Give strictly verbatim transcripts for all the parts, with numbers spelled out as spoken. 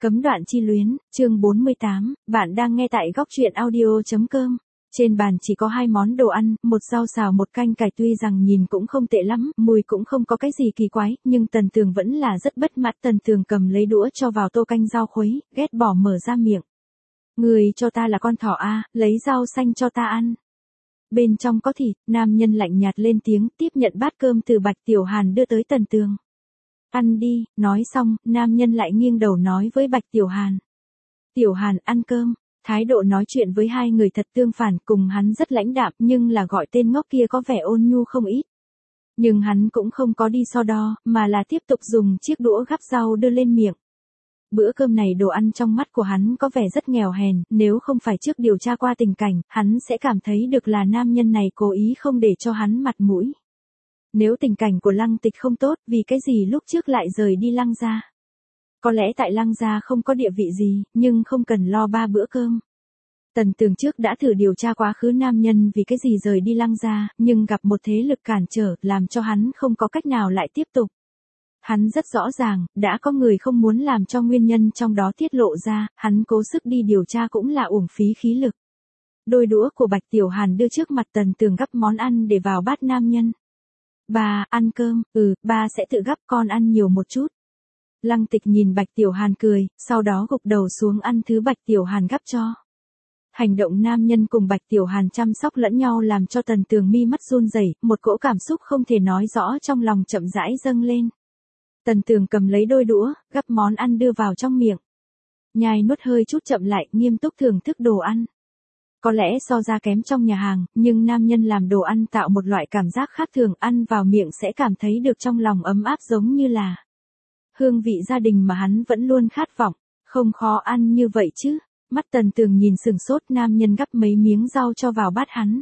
Cấm đoạn chi luyến, chương bốn mươi tám, bạn đang nghe tại góc truyện audio.com. Trên bàn chỉ có hai món đồ ăn, một rau xào một canh cải, tuy rằng nhìn cũng không tệ lắm, mùi cũng không có cái gì kỳ quái, nhưng Tần Tường vẫn là rất bất mãn. Tần Tường cầm lấy đũa cho vào tô canh rau khuấy, ghét bỏ mở ra miệng. Người cho ta là con thỏ a, lấy rau xanh cho ta ăn. Bên trong có thịt, nam nhân lạnh nhạt lên tiếng, tiếp nhận bát cơm từ Bạch Tiểu Hàn đưa tới Tần Tường. Ăn đi, nói xong, nam nhân lại nghiêng đầu nói với Bạch Tiểu Hàn. Tiểu Hàn ăn cơm, thái độ nói chuyện với hai người thật tương phản, cùng hắn rất lãnh đạm nhưng là gọi tên ngốc kia có vẻ ôn nhu không ít. Nhưng hắn cũng không có đi so đo, mà là tiếp tục dùng chiếc đũa gắp rau đưa lên miệng. Bữa cơm này đồ ăn trong mắt của hắn có vẻ rất nghèo hèn, nếu không phải trước điều tra qua tình cảnh, hắn sẽ cảm thấy được là nam nhân này cố ý không để cho hắn mặt mũi. Nếu tình cảnh của Lăng Tịch không tốt, vì cái gì lúc trước lại rời đi Lăng gia? Có lẽ tại Lăng gia không có địa vị gì, nhưng không cần lo ba bữa cơm. Tần Tường trước đã thử điều tra quá khứ nam nhân vì cái gì rời đi Lăng gia, nhưng gặp một thế lực cản trở, làm cho hắn không có cách nào lại tiếp tục. Hắn rất rõ ràng, đã có người không muốn làm cho nguyên nhân trong đó tiết lộ ra, hắn cố sức đi điều tra cũng là uổng phí khí lực. Đôi đũa của Bạch Tiểu Hàn đưa trước mặt Tần Tường gắp món ăn để vào bát nam nhân. Ba, ăn cơm, ừ, ba sẽ tự gắp, con ăn nhiều một chút. Lăng Tịch nhìn Bạch Tiểu Hàn cười, sau đó gục đầu xuống ăn thứ Bạch Tiểu Hàn gắp cho. Hành động nam nhân cùng Bạch Tiểu Hàn chăm sóc lẫn nhau làm cho Tần Tường mi mắt run rẩy, một cỗ cảm xúc không thể nói rõ trong lòng chậm rãi dâng lên. Tần Tường cầm lấy đôi đũa, gắp món ăn đưa vào trong miệng. Nhai nuốt hơi chút chậm lại, nghiêm túc thưởng thức đồ ăn. Có lẽ so ra kém trong nhà hàng, nhưng nam nhân làm đồ ăn tạo một loại cảm giác khác thường, ăn vào miệng sẽ cảm thấy được trong lòng ấm áp giống như là hương vị gia đình mà hắn vẫn luôn khát vọng. Không khó ăn như vậy chứ. Mắt Tần Tường nhìn sừng sốt, nam nhân gắp mấy miếng rau cho vào bát hắn.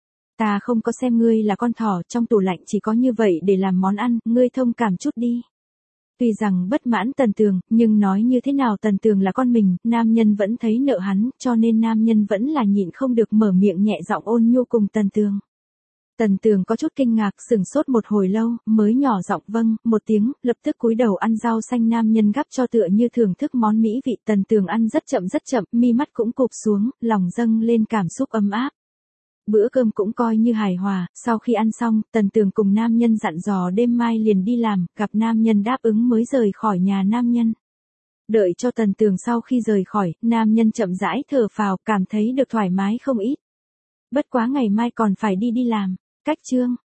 Ta không có xem ngươi là con thỏ, trong tủ lạnh chỉ có như vậy để làm món ăn, ngươi thông cảm chút đi. Tuy rằng bất mãn Tần Tường, nhưng nói như thế nào Tần Tường là con mình, nam nhân vẫn thấy nợ hắn, cho nên nam nhân vẫn là nhịn không được mở miệng nhẹ giọng ôn nhu cùng Tần Tường. Tần Tường có chút kinh ngạc, sừng sốt một hồi lâu, mới nhỏ giọng vâng một tiếng, lập tức cúi đầu ăn rau xanh nam nhân gắp cho tựa như thưởng thức món mỹ vị. Tần Tường ăn rất chậm rất chậm, mi mắt cũng cụp xuống, lòng dâng lên cảm xúc ấm áp. Bữa cơm cũng coi như hài hòa, sau khi ăn xong, Tần Tường cùng nam nhân dặn dò đêm mai liền đi làm, gặp nam nhân đáp ứng mới rời khỏi nhà nam nhân. Đợi cho Tần Tường sau khi rời khỏi, nam nhân chậm rãi thở phào, cảm thấy được thoải mái không ít. Bất quá ngày mai còn phải đi đi làm. Cách chương